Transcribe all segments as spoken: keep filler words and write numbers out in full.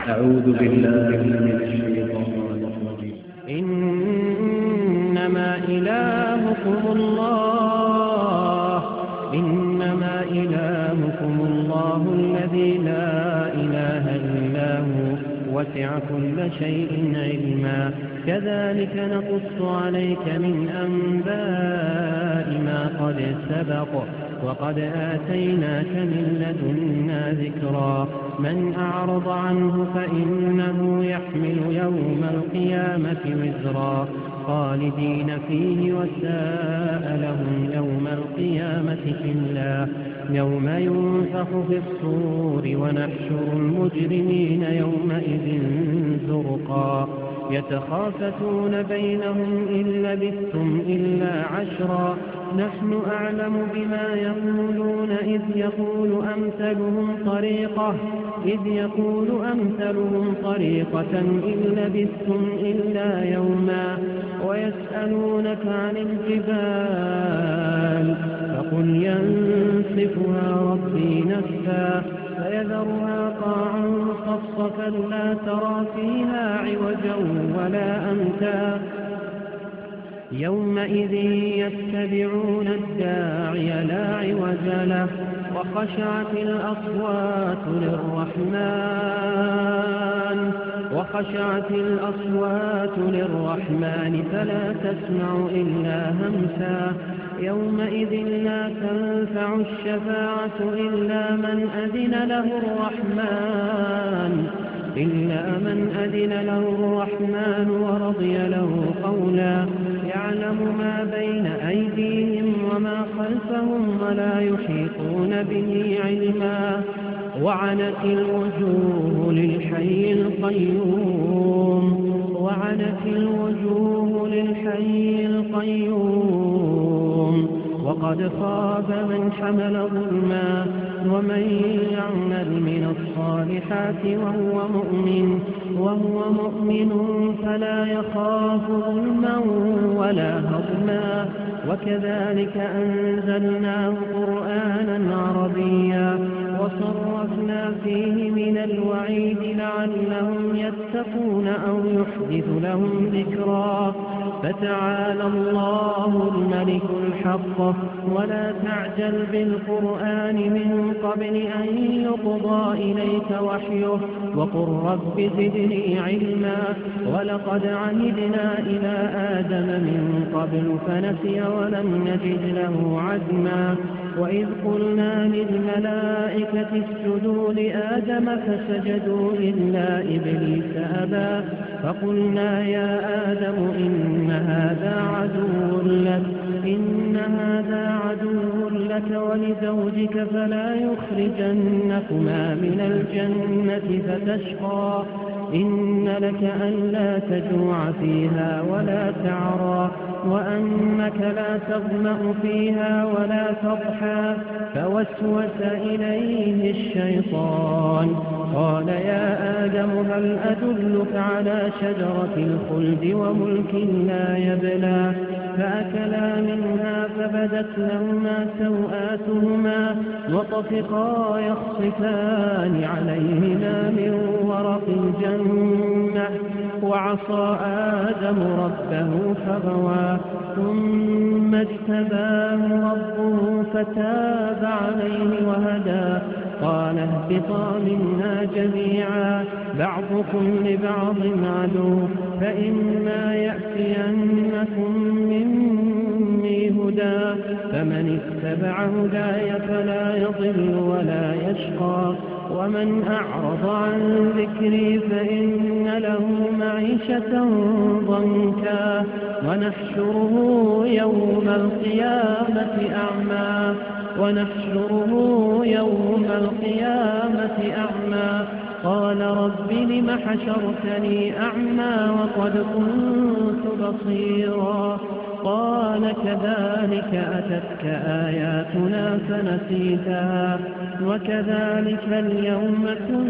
أعوذ بالله من الشيطان الرجيم. إنما إلهكم الله إنما إلهكم الله الذي لا إله إلا هو وسع كل شيء علما كذلك نقص عليك من أنباء ما قد سبق وقد آتيناك من لدنا ذكرا من أعرض عنه فإنه يحمل يوم القيامة وزرا خالدين فيه وساء لهم يوم القيامة كلا يوم ينفخ في الصور ونحشر المجرمين يومئذ زرقا يتخافتون بينهم إن لبثتم إلا عشرا نحن أعلم بما يقولون إذ يقول أمثلهم طريقة إذ يقول أمثلهم طريقة إن لبثتم إلا يوما ويسألونك عن الجبال فقل ينسفها ربي نسفا فيذرها قاعا صفصفا لا ترى فيها عوجا ولا أمتا يومئذ يتبعون الداعي لا عوج له وخشعت الأصوات للرحمن وخشعت الأصوات للرحمن فلا تسمع إلا همسا يومئذ لا تنفع الشفاعة إلا من أذن له الرحمن إلا من أذن له الرحمن ورضي له قولا يعلم ما بين أيديهم وما خلفهم ولا يحيطون به علما وعنت الوجوه للحي القيوم وعنت الوجوه للحي القيوم وقد خاب من حمل ظلما ومن يعمل من الصالحات وهو مؤمن وهو مؤمن فلا يخاف ظلما ولا هضما وكذلك أنزلناه قرآنا عربيا وصرفنا فيه من الوعيد لعلهم يتقون أو يحدث لهم ذكرا فتعالى الله الملك الحق ولا تعجل بالقرآن من قبل أن يقضى إليك وحيه وقل رب زدني علما ولقد عهدنا إلى آدم من قبل فنسي ولم نجد له عزما وإذ قلنا للملائكة اسجدوا لآدم فسجدوا إلا إبليس أبى فقلنا يا آدم إن هذا عدو لك إن هذا عدو لك ولزوجك فلا يخرجنكما من الجنة فتشقى إن لك ألا تجوع فيها ولا تعرى وأنك لا تظمأ فيها ولا تضحى فوسوس إليه الشيطان قال يا آدم هل أدلك على شجرة الخلد وملك لا يبلى فأكلا منها فبدت لهما سوآتهما وطفقا يخصفان عليهما من ورق الجنة وعصى آدم ربه فغوى ثم اجتباه ربه فتاب عليه وهدى قال اهبطا منها جميعا بعضكم لبعض عدو فإما يأتينكم مني هدى فمن اتبع هداي فلا يضل ولا يشقى ومن أعرض عن ذكري فإن له معيشة ضنكا ونحشره يوم القيامة أعمى ونحشره يوم القيامة أعمى قال رب لم حشرتني أعمى وقد كنت بصيرا قال كذلك أتتك آياتنا فنسيتها وكذلك اليوم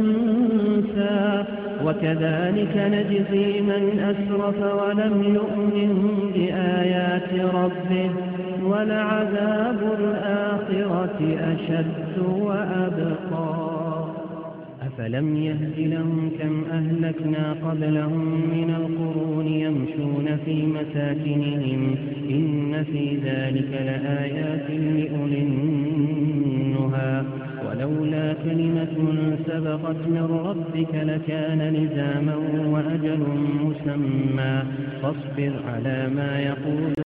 تنسى وكذلك نجزي من أسرف ولم يؤمن بآيات ربه ولعذاب الآخرة أشد وأبقى أفلم يهد لهم كم أهلكنا قبلهم من القرون يمشون في مساكنهم إن في ذلك لآيات لأولي النهى ولولا كلمة سبقت من ربك لكان لزاما وأجل مسمى فاصبر على ما يقول